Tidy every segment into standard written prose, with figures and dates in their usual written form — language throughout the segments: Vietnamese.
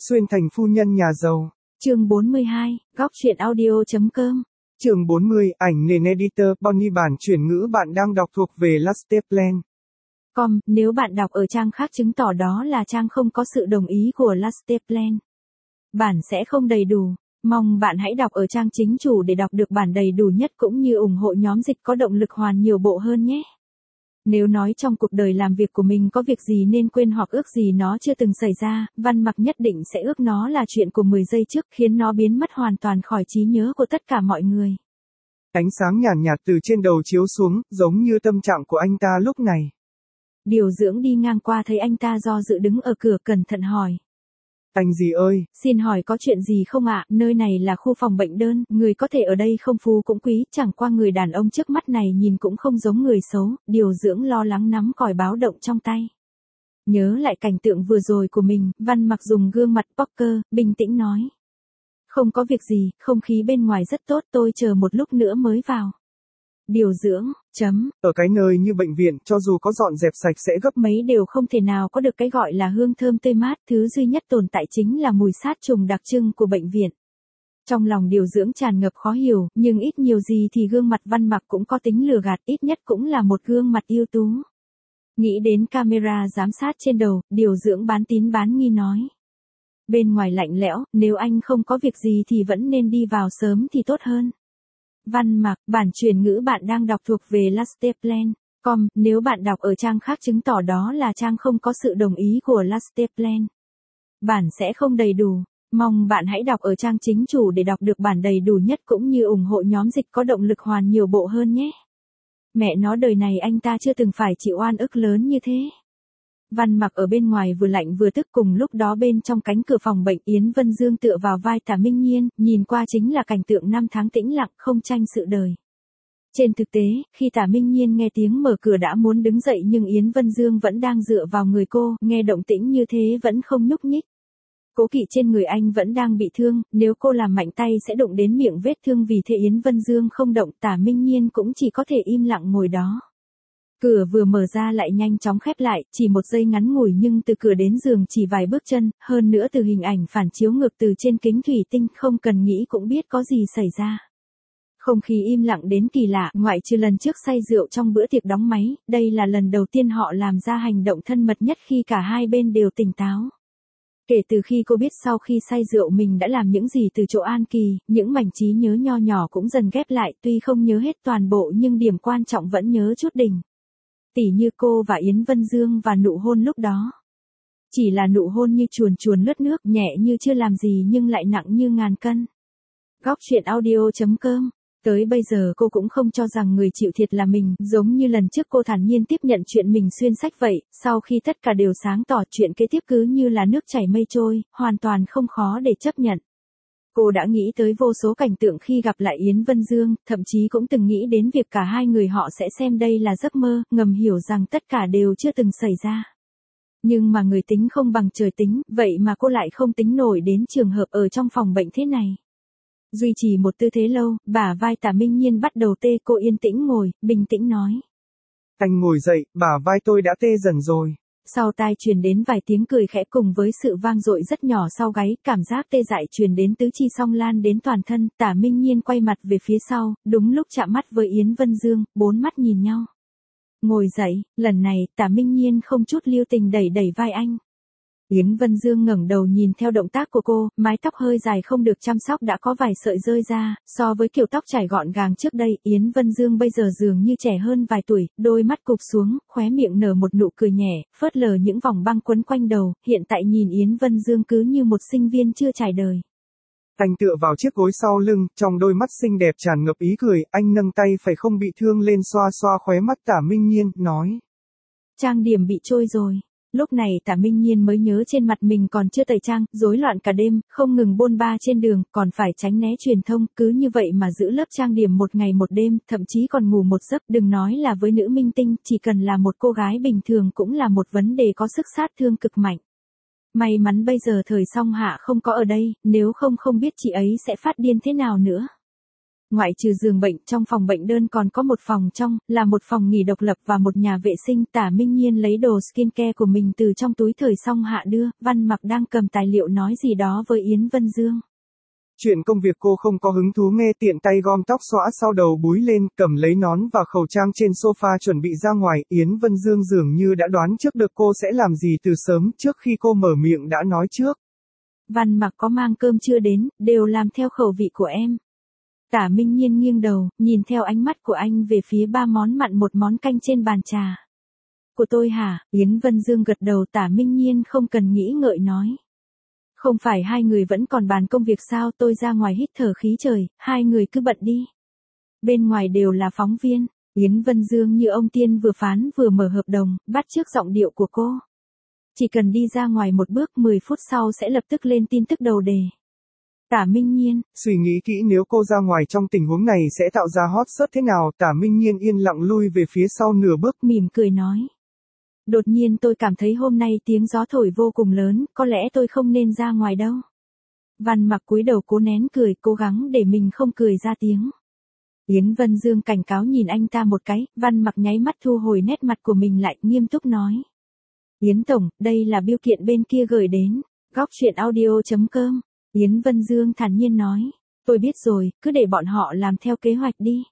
Xuyên thành phu nhân nhà giàu. Chương 42, góc truyện audio.com. Chương 40, ảnh nền editor Bonnie bản chuyển ngữ bạn đang đọc thuộc về Lasteplan. Nếu bạn đọc ở trang khác chứng tỏ đó là trang không có sự đồng ý của Lasteplan. Bản sẽ không đầy đủ. Mong bạn hãy đọc ở trang chính chủ để đọc được bản đầy đủ nhất cũng như ủng hộ nhóm dịch có động lực hoàn nhiều bộ hơn nhé. Nếu nói trong cuộc đời làm việc của mình có việc gì nên quên hoặc ước gì nó chưa từng xảy ra, Văn Mặc nhất định sẽ ước nó là chuyện của 10 giây trước khiến nó biến mất hoàn toàn khỏi trí nhớ của tất cả mọi người. Ánh sáng nhàn nhạt từ trên đầu chiếu xuống, giống như tâm trạng của anh ta lúc này. Điều dưỡng đi ngang qua thấy anh ta do dự đứng ở cửa cẩn thận hỏi. Anh gì ơi? Xin hỏi có chuyện gì không ạ? Nơi này là khu phòng bệnh đơn, người có thể ở đây không phú cũng quý, chẳng qua người đàn ông trước mắt này nhìn cũng không giống người xấu, điều dưỡng lo lắng nắm còi báo động trong tay. Nhớ lại cảnh tượng vừa rồi của mình, Văn Mặc dùng gương mặt poker, bình tĩnh nói. Không có việc gì, không khí bên ngoài rất tốt, tôi chờ một lúc nữa mới vào. Điều dưỡng, Ở cái nơi như bệnh viện, cho dù có dọn dẹp sạch sẽ gấp mấy đều không thể nào có được cái gọi là hương thơm tươi mát, thứ duy nhất tồn tại chính là mùi sát trùng đặc trưng của bệnh viện. Trong lòng điều dưỡng tràn ngập khó hiểu, nhưng ít nhiều gì thì gương mặt Văn Mặc cũng có tính lừa gạt, ít nhất cũng là một gương mặt ưu tú. Nghĩ đến camera giám sát trên đầu, điều dưỡng bán tín bán nghi nói. Bên ngoài lạnh lẽo, nếu anh không có việc gì thì vẫn nên đi vào sớm thì tốt hơn. Văn Mặc, bản chuyển ngữ bạn đang đọc thuộc về Lasteplan. Nếu bạn đọc ở trang khác chứng tỏ đó là trang không có sự đồng ý của Lasteplan. Bản sẽ không đầy đủ. Mong bạn hãy đọc ở trang chính chủ để đọc được bản đầy đủ nhất cũng như ủng hộ nhóm dịch có động lực hoàn nhiều bộ hơn nhé. Mẹ nó đời này anh ta chưa từng phải chịu oan ức lớn như thế. Văn Mặc ở bên ngoài vừa lạnh vừa tức, cùng lúc đó bên trong cánh cửa phòng bệnh Yến Vân Dương tựa vào vai Tả Minh Nhiên, nhìn qua chính là cảnh tượng năm tháng tĩnh lặng không tranh sự đời. Trên thực tế, khi Tả Minh Nhiên nghe tiếng mở cửa đã muốn đứng dậy nhưng Yến Vân Dương vẫn đang dựa vào người cô, nghe động tĩnh như thế vẫn không nhúc nhích. Cố kỵ trên người anh vẫn đang bị thương, nếu cô làm mạnh tay sẽ đụng đến miệng vết thương, vì thế Yến Vân Dương không động, Tả Minh Nhiên cũng chỉ có thể im lặng ngồi đó. Cửa vừa mở ra lại nhanh chóng khép lại, chỉ một giây ngắn ngủi nhưng từ cửa đến giường chỉ vài bước chân, hơn nữa từ hình ảnh phản chiếu ngược từ trên kính thủy tinh không cần nghĩ cũng biết có gì xảy ra. Không khí im lặng đến kỳ lạ, ngoại trừ lần trước say rượu trong bữa tiệc đóng máy, đây là lần đầu tiên họ làm ra hành động thân mật nhất khi cả hai bên đều tỉnh táo. Kể từ khi cô biết sau khi say rượu mình đã làm những gì từ chỗ An Kỳ, những mảnh trí nhớ nho nhỏ cũng dần ghép lại, tuy không nhớ hết toàn bộ nhưng điểm quan trọng vẫn nhớ chút đỉnh. Tỉ như cô và Yến Vân Dương và nụ hôn lúc đó. Chỉ là nụ hôn như chuồn chuồn lướt nước, nhẹ như chưa làm gì nhưng lại nặng như ngàn cân. Góc truyện audio.com. Tới bây giờ cô cũng không cho rằng người chịu thiệt là mình, giống như lần trước cô thản nhiên tiếp nhận chuyện mình xuyên sách vậy, sau khi tất cả đều sáng tỏ chuyện kế tiếp cứ như là nước chảy mây trôi, hoàn toàn không khó để chấp nhận. Cô đã nghĩ tới vô số cảnh tượng khi gặp lại Yến Vân Dương, thậm chí cũng từng nghĩ đến việc cả hai người họ sẽ xem đây là giấc mơ, ngầm hiểu rằng tất cả đều chưa từng xảy ra. Nhưng mà người tính không bằng trời tính, vậy mà cô lại không tính nổi đến trường hợp ở trong phòng bệnh thế này. Duy trì một tư thế lâu, bả vai Tả Minh Nhiên bắt đầu tê, cô yên tĩnh ngồi, bình tĩnh nói. Anh ngồi dậy, bả vai tôi đã tê dần rồi. Sau tai truyền đến vài tiếng cười khẽ cùng với sự vang dội rất nhỏ sau gáy, cảm giác tê dại truyền đến tứ chi song lan đến toàn thân, Tả Minh Nhiên quay mặt về phía sau, đúng lúc chạm mắt với Yến Vân Dương, bốn mắt nhìn nhau. Ngồi dậy, lần này, Tả Minh Nhiên không chút lưu tình đẩy vai anh. Yến Vân Dương ngẩng đầu nhìn theo động tác của cô, mái tóc hơi dài không được chăm sóc đã có vài sợi rơi ra, so với kiểu tóc chải gọn gàng trước đây, Yến Vân Dương bây giờ dường như trẻ hơn vài tuổi, đôi mắt cụp xuống, khóe miệng nở một nụ cười nhẹ, phớt lờ những vòng băng quấn quanh đầu, hiện tại nhìn Yến Vân Dương cứ như một sinh viên chưa trải đời. Anh tựa vào chiếc gối sau lưng, trong đôi mắt xinh đẹp tràn ngập ý cười, anh nâng tay phải không bị thương lên xoa xoa khóe mắt Tả Minh Nhiên, nói. Trang điểm bị trôi rồi. Lúc này Tả Minh Nhiên mới nhớ trên mặt mình còn chưa tẩy trang, rối loạn cả đêm, không ngừng bôn ba trên đường, còn phải tránh né truyền thông, cứ như vậy mà giữ lớp trang điểm một ngày một đêm, thậm chí còn ngủ một giấc, đừng nói là với nữ minh tinh, chỉ cần là một cô gái bình thường cũng là một vấn đề có sức sát thương cực mạnh. May mắn bây giờ thời Song Hạ không có ở đây, nếu không biết chị ấy sẽ phát điên thế nào nữa. Ngoại trừ giường bệnh, trong phòng bệnh đơn còn có một phòng trong, là một phòng nghỉ độc lập và một nhà vệ sinh. Tả Minh Nhiên lấy đồ skincare của mình từ trong túi thời xong hạ đưa, Văn Mặc đang cầm tài liệu nói gì đó với Yến Vân Dương. Chuyện công việc cô không có hứng thú nghe, tiện tay gom tóc xõa sau đầu búi lên, cầm lấy nón và khẩu trang trên sofa chuẩn bị ra ngoài. Yến Vân Dương dường như đã đoán trước được cô sẽ làm gì từ sớm, trước khi cô mở miệng đã nói trước. Văn Mặc có mang cơm chưa đến, đều làm theo khẩu vị của em. Tả Minh Nhiên nghiêng đầu, nhìn theo ánh mắt của anh về phía 3 món mặn một món canh trên bàn trà. Của tôi hả? Yến Vân Dương gật đầu. Tả Minh Nhiên không cần nghĩ ngợi nói. Không phải hai người vẫn còn bàn công việc sao? Tôi ra ngoài hít thở khí trời, hai người cứ bận đi. Bên ngoài đều là phóng viên. Yến Vân Dương như ông tiên vừa phán vừa mở hợp đồng, bắt chước giọng điệu của cô. Chỉ cần đi ra ngoài một bước 10 phút sau sẽ lập tức lên tin tức đầu đề. Tả Minh Nhiên suy nghĩ kỹ nếu cô ra ngoài trong tình huống này sẽ tạo ra hot search thế nào. Tả Minh Nhiên yên lặng lui về phía sau nửa bước, mỉm cười nói. Đột nhiên tôi cảm thấy hôm nay tiếng gió thổi vô cùng lớn, có lẽ tôi không nên ra ngoài đâu. Văn Mặc cúi đầu cố nén cười, cố gắng để mình không cười ra tiếng. Yến Vân Dương cảnh cáo nhìn anh ta một cái, Văn Mặc nháy mắt thu hồi nét mặt của mình lại, nghiêm túc nói. Yến Tổng, đây là bưu kiện bên kia gửi đến. Góc chuyện audio.com. Yến Vân Dương thản nhiên nói. Tôi biết rồi, cứ để bọn họ làm theo kế hoạch đi.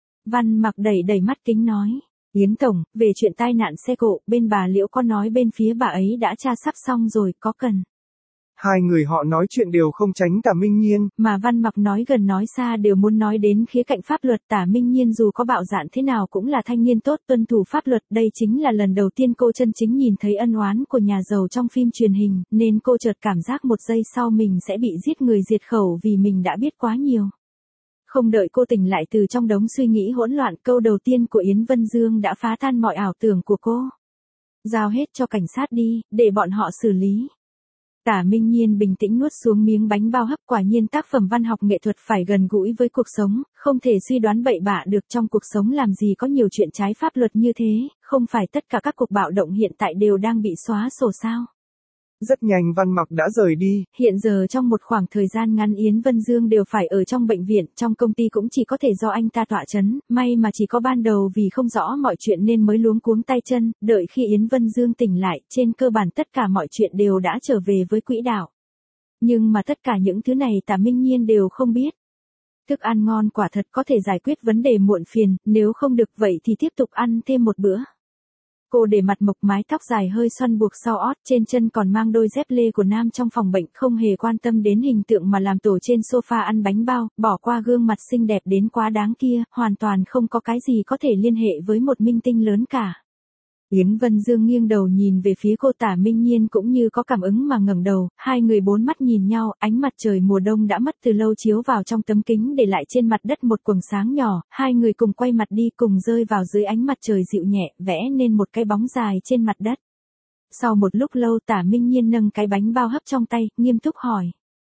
Văn Mặc đẩy mắt kính nói. Yến Tổng, về chuyện tai nạn xe cộ, bên bà Liễu có nói bên phía bà ấy đã tra sắp xong rồi, có cần. Hai người họ nói chuyện đều không tránh Tả Minh Nhiên. Mà Văn Mặc nói gần nói xa đều muốn nói đến khía cạnh pháp luật. Tả Minh Nhiên dù có bạo dạn thế nào cũng là thanh niên tốt, tuân thủ pháp luật. Đây chính là lần đầu tiên cô chân chính nhìn thấy ân oán của nhà giàu trong phim truyền hình, nên cô chợt cảm giác một giây sau mình sẽ bị giết người diệt khẩu vì mình đã biết quá nhiều. Không đợi cô tỉnh lại từ trong đống suy nghĩ hỗn loạn, câu đầu tiên của Yến Vân Dương đã phá tan mọi ảo tưởng của cô. Giao hết cho cảnh sát đi, để bọn họ xử lý. Tả Minh Nhiên bình tĩnh nuốt xuống miếng bánh bao hấp, quả nhiên tác phẩm văn học nghệ thuật phải gần gũi với cuộc sống, không thể suy đoán bậy bạ được. Trong cuộc sống làm gì có nhiều chuyện trái pháp luật như thế, không phải tất cả các cuộc bạo động hiện tại đều đang bị xóa sổ sao. Rất nhanh Văn Mặc đã rời đi. Hiện giờ trong một khoảng thời gian ngắn Yến Vân Dương đều phải ở trong bệnh viện, trong công ty cũng chỉ có thể do anh ta tọa chấn, may mà chỉ có ban đầu vì không rõ mọi chuyện nên mới luống cuống tay chân, đợi khi Yến Vân Dương tỉnh lại, trên cơ bản tất cả mọi chuyện đều đã trở về với quỹ đạo. Nhưng mà tất cả những thứ này Tả Minh Nhiên đều không biết. Thức ăn ngon quả thật có thể giải quyết vấn đề muộn phiền, nếu không được vậy thì tiếp tục ăn thêm một bữa. Cô để mặt mộc, mái tóc dài hơi xoăn buộc sau ót, trên chân còn mang đôi dép lê của nam trong phòng bệnh, không hề quan tâm đến hình tượng mà làm tổ trên sofa ăn bánh bao, bỏ qua gương mặt xinh đẹp đến quá đáng kia, hoàn toàn không có cái gì có thể liên hệ với một minh tinh lớn cả. Yến Vân Dương nghiêng đầu nhìn về phía cô. Tả Minh Nhiên cũng như có cảm ứng mà ngẩng đầu, hai người bốn mắt nhìn nhau, ánh mặt trời mùa đông đã mất từ lâu chiếu vào trong tấm kính để lại trên mặt đất một quầng sáng nhỏ, hai người cùng quay mặt đi, cùng rơi vào dưới ánh mặt trời dịu nhẹ, vẽ nên một cái bóng dài trên mặt đất. Sau một lúc lâu Tả Minh Nhiên nâng cái bánh bao hấp trong tay, nghiêm túc hỏi.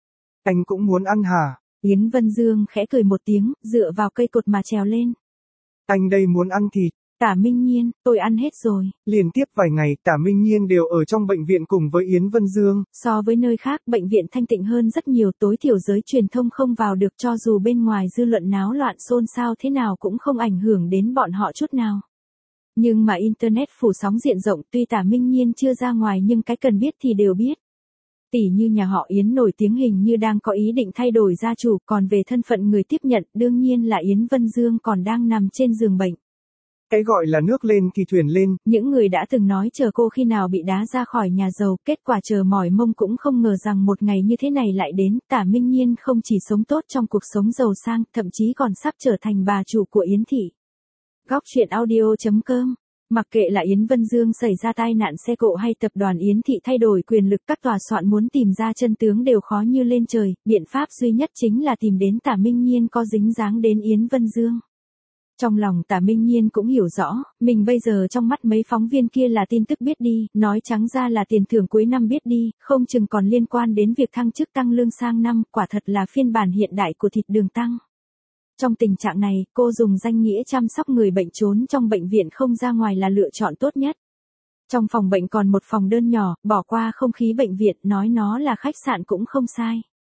Anh cũng muốn ăn hả? Yến Vân Dương khẽ cười một tiếng, dựa vào cây cột mà trèo lên. Anh đây muốn ăn thịt. Tả Minh Nhiên, tôi ăn hết rồi. Liên tiếp vài ngày, Tả Minh Nhiên đều ở trong bệnh viện cùng với Yến Vân Dương. So với nơi khác, bệnh viện thanh tịnh hơn rất nhiều, tối thiểu giới truyền thông không vào được, cho dù bên ngoài dư luận náo loạn xôn xao thế nào cũng không ảnh hưởng đến bọn họ chút nào. Nhưng mà Internet phủ sóng diện rộng, tuy Tả Minh Nhiên chưa ra ngoài nhưng cái cần biết thì đều biết. Tỷ như nhà họ Yến nổi tiếng hình như đang có ý định thay đổi gia chủ, còn về thân phận người tiếp nhận, đương nhiên là Yến Vân Dương còn đang nằm trên giường bệnh. Cái gọi là nước lên thì thuyền lên. Những người đã từng nói chờ cô khi nào bị đá ra khỏi nhà giàu, kết quả chờ mỏi mông cũng không ngờ rằng một ngày như thế này lại đến. Tả Minh Nhiên không chỉ sống tốt trong cuộc sống giàu sang, thậm chí còn sắp trở thành bà chủ của Yến thị. Góc chuyện audio.com. Mặc kệ là Yến Vân Dương xảy ra tai nạn xe cộ hay tập đoàn Yến thị thay đổi quyền lực, các tòa soạn muốn tìm ra chân tướng đều khó như lên trời, biện pháp duy nhất chính là tìm đến Tả Minh Nhiên có dính dáng đến Yến Vân Dương. Trong lòng Tả Minh Nhiên cũng hiểu rõ, mình bây giờ trong mắt mấy phóng viên kia là tin tức biết đi, nói trắng ra là tiền thưởng cuối năm biết đi, không chừng còn liên quan đến việc thăng chức tăng lương sang năm, quả thật là phiên bản hiện đại của thịt đường tăng. Trong tình trạng này, cô dùng danh nghĩa chăm sóc người bệnh trốn trong bệnh viện không ra ngoài là lựa chọn tốt nhất. Trong phòng bệnh còn một phòng đơn nhỏ, bỏ qua không khí bệnh viện, nói nó là khách sạn cũng không sai.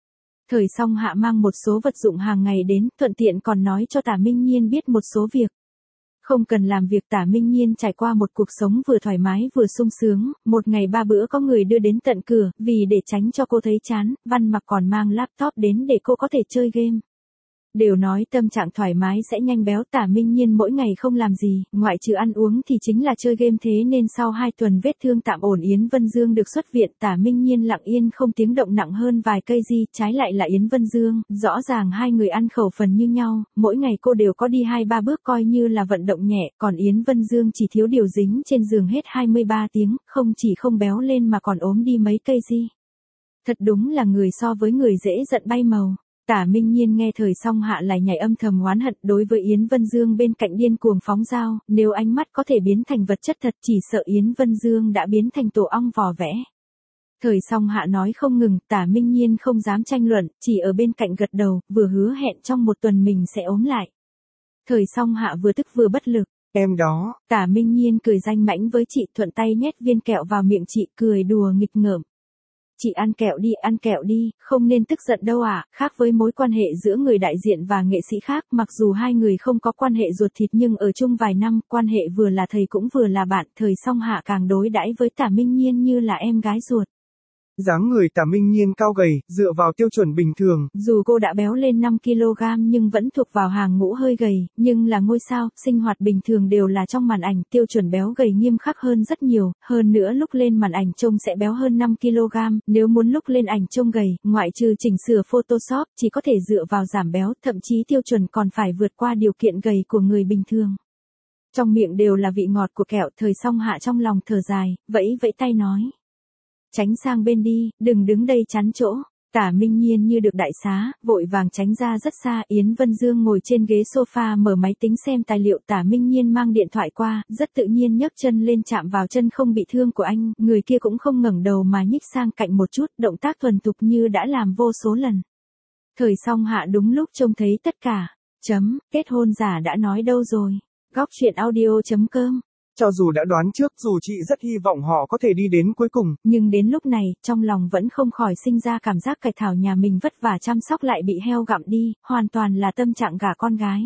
Thời Song Hạ mang một số vật dụng hàng ngày đến, thuận tiện còn nói cho Tả Minh Nhiên biết một số việc. Không cần làm việc, Tả Minh Nhiên trải qua một cuộc sống vừa thoải mái vừa sung sướng, một ngày 3 bữa có người đưa đến tận cửa, vì để tránh cho cô thấy chán, Văn Mặc còn mang laptop đến để cô có thể chơi game. Đều nói tâm trạng thoải mái sẽ nhanh béo, Tả Minh Nhiên mỗi ngày không làm gì, ngoại trừ ăn uống thì chính là chơi game, thế nên sau 2 tuần vết thương tạm ổn Yến Vân Dương được xuất viện, Tả Minh Nhiên lặng yên không tiếng động nặng hơn vài cây di, trái lại là Yến Vân Dương, rõ ràng hai người ăn khẩu phần như nhau, mỗi ngày cô đều có đi 2-3 bước coi như là vận động nhẹ, còn Yến Vân Dương chỉ thiếu điều dính trên giường hết 23 tiếng, không chỉ không béo lên mà còn ốm đi mấy cây di. Thật đúng là người so với người dễ giận bay màu. Tả Minh Nhiên nghe Thời Song Hạ lại nhảy âm thầm oán hận đối với Yến Vân Dương bên cạnh điên cuồng phóng dao, nếu ánh mắt có thể biến thành vật chất thật chỉ sợ Yến Vân Dương đã biến thành tổ ong vò vẽ. Thời Song Hạ nói không ngừng, Tả Minh Nhiên không dám tranh luận, chỉ ở bên cạnh gật đầu, vừa hứa hẹn trong 1 tuần mình sẽ ốm lại. Thời Song Hạ vừa tức vừa bất lực. Em đó. Tả Minh Nhiên cười danh mãnh với chị, thuận tay nhét viên kẹo vào miệng chị, cười đùa nghịch ngợm. Chị ăn kẹo đi, không nên tức giận đâu ạ. Khác với mối quan hệ giữa người đại diện và nghệ sĩ khác, mặc dù hai người không có quan hệ ruột thịt nhưng ở chung vài năm, quan hệ vừa là thầy cũng vừa là bạn, Thời Song Hạ càng đối đãi với Tả Minh Nhiên như là em gái ruột. Dáng người Tả Minh Nhiên cao gầy, dựa vào tiêu chuẩn bình thường. Dù cô đã béo lên 5 kg nhưng vẫn thuộc vào hàng ngũ hơi gầy, nhưng là ngôi sao, sinh hoạt bình thường đều là trong màn ảnh, tiêu chuẩn béo gầy nghiêm khắc hơn rất nhiều, hơn nữa lúc lên màn ảnh trông sẽ béo hơn 5 kg, nếu muốn lúc lên ảnh trông gầy, ngoại trừ chỉnh sửa Photoshop, chỉ có thể dựa vào giảm béo, thậm chí tiêu chuẩn còn phải vượt qua điều kiện gầy của người bình thường. Trong miệng đều là vị ngọt của kẹo, Thời Song Hạ trong lòng thở dài, vẫy vẫy tay nói. Tránh sang bên đi, đừng đứng đây chắn chỗ. Tả Minh Nhiên như được đại xá, vội vàng tránh ra rất xa. Yến Vân Dương ngồi trên ghế sofa mở máy tính xem tài liệu. Tả Minh Nhiên mang điện thoại qua, rất tự nhiên nhấc chân lên chạm vào chân không bị thương của anh. Người kia cũng không ngẩng đầu mà nhích sang cạnh một chút, động tác thuần thục như đã làm vô số lần. Thời Song Hạ đúng lúc trông thấy tất cả. Kết hôn giả đã nói đâu rồi. Góc truyện audio.com. Cho dù đã đoán trước, dù chị rất hy vọng họ có thể đi đến cuối cùng, nhưng đến lúc này, trong lòng vẫn không khỏi sinh ra cảm giác cải thảo nhà mình vất vả chăm sóc lại bị heo gặm đi, hoàn toàn là tâm trạng gả con gái.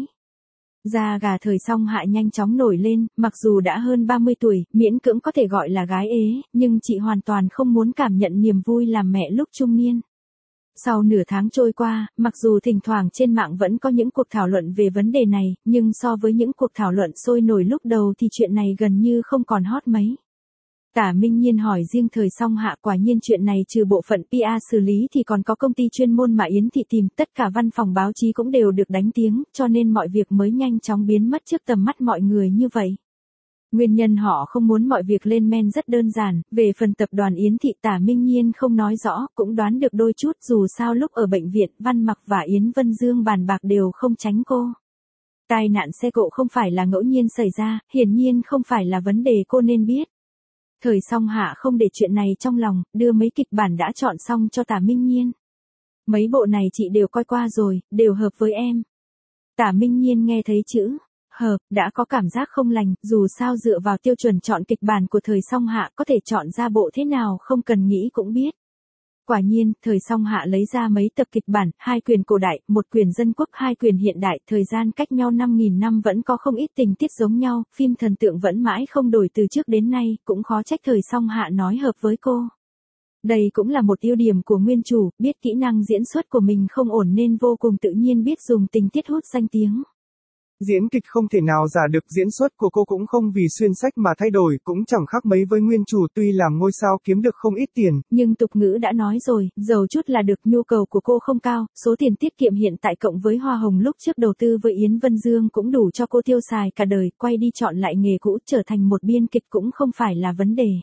Da gà Thời Song Hạ nhanh chóng nổi lên, mặc dù đã hơn 30 tuổi, miễn cưỡng có thể gọi là gái ế, nhưng chị hoàn toàn không muốn cảm nhận niềm vui làm mẹ lúc trung niên. Sau nửa tháng trôi qua, mặc dù thỉnh thoảng trên mạng vẫn có những cuộc thảo luận về vấn đề này, nhưng so với những cuộc thảo luận sôi nổi lúc đầu thì chuyện này gần như không còn hot mấy. Tả Minh Nhiên hỏi riêng Thời Song Hạ, quả nhiên chuyện này trừ bộ phận PR xử lý thì còn có công ty chuyên môn mà Yến Thị tìm, tất cả văn phòng báo chí cũng đều được đánh tiếng, cho nên mọi việc mới nhanh chóng biến mất trước tầm mắt mọi người như vậy. Nguyên nhân họ không muốn mọi việc lên men rất đơn giản, về phần tập đoàn Yến Thị Tả Minh Nhiên không nói rõ, cũng đoán được đôi chút, dù sao lúc ở bệnh viện, Văn Mặc và Yến Vân Dương bàn bạc đều không tránh cô. Tai nạn xe cộ không phải là ngẫu nhiên xảy ra, hiển nhiên không phải là vấn đề cô nên biết. Thời Song Hạ không để chuyện này trong lòng, đưa mấy kịch bản đã chọn xong cho Tả Minh Nhiên. Mấy bộ này chị đều coi qua rồi, đều hợp với em. Tả Minh Nhiên nghe thấy chữ hợp, đã có cảm giác không lành, dù sao dựa vào tiêu chuẩn chọn kịch bản của Thời Song Hạ có thể chọn ra bộ thế nào không cần nghĩ cũng biết. Quả nhiên, Thời Song Hạ lấy ra mấy tập kịch bản, 2 quyển cổ đại, 1 quyển dân quốc, 2 quyển hiện đại, thời gian cách nhau 5.000 năm vẫn có không ít tình tiết giống nhau, phim thần tượng vẫn mãi không đổi từ trước đến nay, cũng khó trách Thời Song Hạ nói hợp với cô. Đây cũng là một ưu điểm của nguyên chủ, biết kỹ năng diễn xuất của mình không ổn nên vô cùng tự nhiên biết dùng tình tiết hút danh tiếng. Diễn kịch không thể nào giả được, diễn xuất của cô cũng không vì xuyên sách mà thay đổi, cũng chẳng khác mấy với nguyên chủ, tuy làm ngôi sao kiếm được không ít tiền. Nhưng tục ngữ đã nói rồi, giàu chút là được, nhu cầu của cô không cao, số tiền tiết kiệm hiện tại cộng với hoa hồng lúc trước đầu tư với Yến Vân Dương cũng đủ cho cô tiêu xài cả đời, quay đi chọn lại nghề cũ trở thành một biên kịch cũng không phải là vấn đề.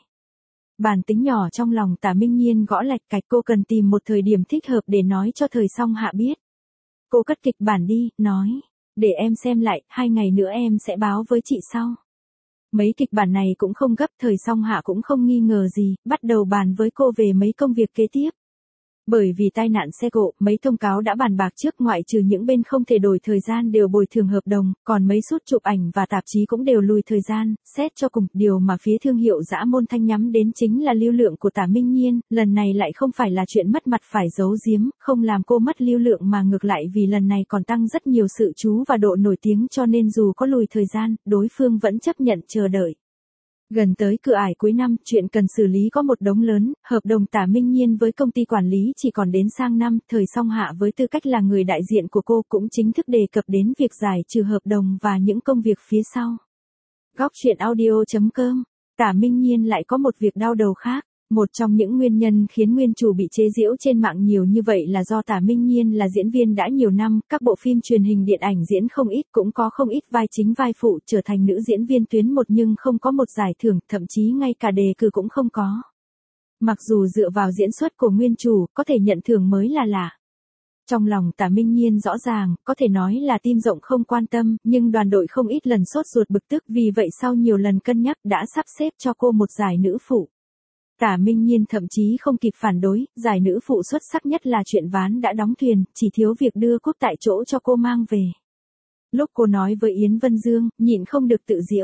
Bản tính nhỏ trong lòng Tả Minh Nhiên gõ lạch cạch, cô cần tìm một thời điểm thích hợp để nói cho Thời Song Hạ biết. Cô cất kịch bản đi, nói. Để em xem lại, 2 ngày nữa em sẽ báo với chị sau. Mấy kịch bản này cũng không gấp, Thời Song Hạ cũng không nghi ngờ gì, bắt đầu bàn với cô về mấy công việc kế tiếp. Bởi vì tai nạn xe cộ, mấy thông cáo đã bàn bạc trước, ngoại trừ những bên không thể đổi thời gian đều bồi thường hợp đồng, còn mấy sút chụp ảnh và tạp chí cũng đều lùi thời gian. Xét cho cùng, điều mà phía thương hiệu Dã Môn Thanh nhắm đến chính là lưu lượng của Tả Minh Nhiên, lần này lại không phải là chuyện mất mặt phải giấu giếm, không làm cô mất lưu lượng mà ngược lại vì lần này còn tăng rất nhiều sự chú và độ nổi tiếng, cho nên dù có lùi thời gian, đối phương vẫn chấp nhận chờ đợi. Gần tới cửa ải cuối năm, chuyện cần xử lý có một đống lớn, hợp đồng Tả Minh Nhiên với công ty quản lý chỉ còn đến sang năm, thời Song Hạ với tư cách là người đại diện của cô cũng chính thức đề cập đến việc giải trừ hợp đồng và những công việc phía sau. Góc truyện audio.com. Tả Minh Nhiên lại có một việc đau đầu khác. Một trong những nguyên nhân khiến nguyên chủ bị chế giễu trên mạng nhiều như vậy là do Tả Minh Nhiên là diễn viên đã nhiều năm, các bộ phim truyền hình điện ảnh diễn không ít, cũng có không ít vai chính vai phụ trở thành nữ diễn viên tuyến một nhưng không có một giải thưởng, thậm chí ngay cả đề cử cũng không có. Mặc dù dựa vào diễn xuất của nguyên chủ, có thể nhận thưởng mới là lạ. Trong lòng Tả Minh Nhiên rõ ràng, có thể nói là tim rộng không quan tâm, nhưng đoàn đội không ít lần sốt ruột bực tức, vì vậy sau nhiều lần cân nhắc đã sắp xếp cho cô một giải nữ phụ. Tả Minh Nhiên thậm chí không kịp phản đối, giải nữ phụ xuất sắc nhất là chuyện ván đã đóng thuyền, chỉ thiếu việc đưa cúp tại chỗ cho cô mang về. Lúc cô nói với Yến Vân Dương, nhịn không được tự giễu.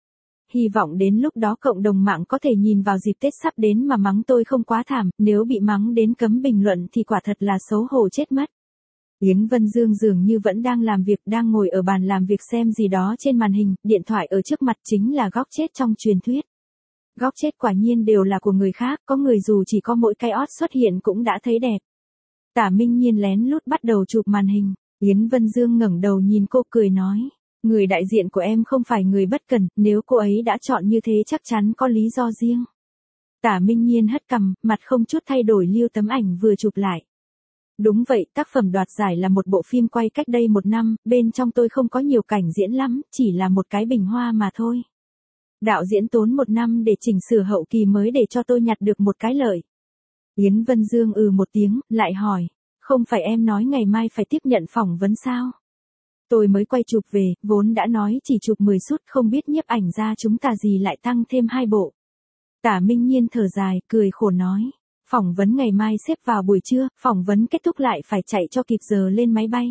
Hy vọng đến lúc đó cộng đồng mạng có thể nhìn vào dịp Tết sắp đến mà mắng tôi không quá thảm, nếu bị mắng đến cấm bình luận thì quả thật là xấu hổ chết mất. Yến Vân Dương dường như vẫn đang làm việc, đang ngồi ở bàn làm việc xem gì đó trên màn hình, điện thoại ở trước mặt chính là góc chết trong truyền thuyết. Góc chết quả nhiên đều là của người khác, có người dù chỉ có mỗi cái ót xuất hiện cũng đã thấy đẹp. Tả Minh Nhiên lén lút bắt đầu chụp màn hình, Yến Vân Dương ngẩng đầu nhìn cô cười nói, người đại diện của em không phải người bất cẩn, nếu cô ấy đã chọn như thế chắc chắn có lý do riêng. Tả Minh Nhiên hất cằm, mặt không chút thay đổi lưu tấm ảnh vừa chụp lại. Đúng vậy, tác phẩm đoạt giải là một bộ phim quay cách đây 1 năm, bên trong tôi không có nhiều cảnh diễn lắm, chỉ là một cái bình hoa mà thôi. Đạo diễn tốn 1 năm để chỉnh sửa hậu kỳ mới để cho tôi nhặt được một cái lợi. Yến Vân Dương một tiếng, lại hỏi, không phải em nói ngày mai phải tiếp nhận phỏng vấn sao? Tôi mới quay chụp về, vốn đã nói chỉ chụp 10 sút, không biết nhiếp ảnh ra chúng ta gì lại tăng thêm 2 bộ. Tả Minh Nhiên thở dài, cười khổ nói, phỏng vấn ngày mai xếp vào buổi trưa, phỏng vấn kết thúc lại phải chạy cho kịp giờ lên máy bay.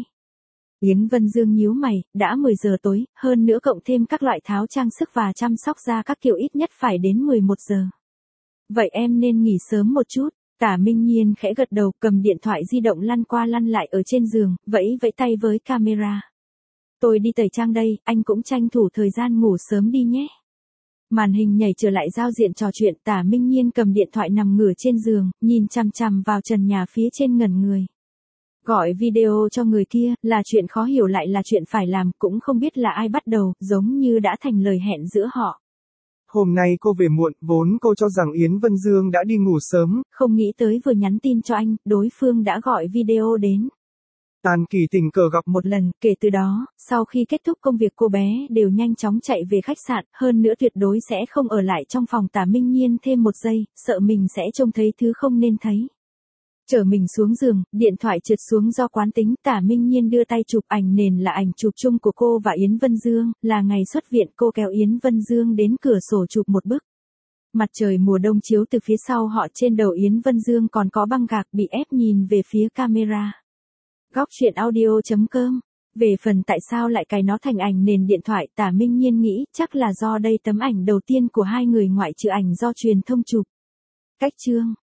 Yến Vân Dương nhíu mày, đã 10 giờ tối, hơn nữa cộng thêm các loại tháo trang sức và chăm sóc da các kiểu ít nhất phải đến 11 giờ. Vậy em nên nghỉ sớm một chút. Tả Minh Nhiên khẽ gật đầu, cầm điện thoại di động lăn qua lăn lại ở trên giường, vẫy tay với camera. Tôi đi tẩy trang đây, anh cũng tranh thủ thời gian ngủ sớm đi nhé. Màn hình nhảy trở lại giao diện trò chuyện, Tả Minh Nhiên cầm điện thoại nằm ngửa trên giường, nhìn chằm chằm vào trần nhà phía trên ngẩn người. Gọi video cho người kia, là chuyện khó hiểu lại là chuyện phải làm, cũng không biết là ai bắt đầu, giống như đã thành lời hẹn giữa họ. Hôm nay cô về muộn, vốn cô cho rằng Yến Vân Dương đã đi ngủ sớm. Không nghĩ tới vừa nhắn tin cho anh, đối phương đã gọi video đến. Tàn kỳ tình cờ gặp một lần, kể từ đó, sau khi kết thúc công việc cô bé đều nhanh chóng chạy về khách sạn, hơn nữa tuyệt đối sẽ không ở lại trong phòng Tả Minh Nhiên thêm 1 giây, sợ mình sẽ trông thấy thứ không nên thấy. Chở mình xuống giường, điện thoại trượt xuống do quán tính, Tả Minh Nhiên đưa tay chụp ảnh nền là ảnh chụp chung của cô và Yến Vân Dương, là ngày xuất viện cô kéo Yến Vân Dương đến cửa sổ chụp một bức. Mặt trời mùa đông chiếu từ phía sau họ, trên đầu Yến Vân Dương còn có băng gạc bị ép nhìn về phía camera. Góc truyện audio.com. Về phần tại sao lại cài nó thành ảnh nền điện thoại, Tả Minh Nhiên nghĩ chắc là do đây tấm ảnh đầu tiên của hai người ngoại trừ ảnh do truyền thông chụp. Cách chương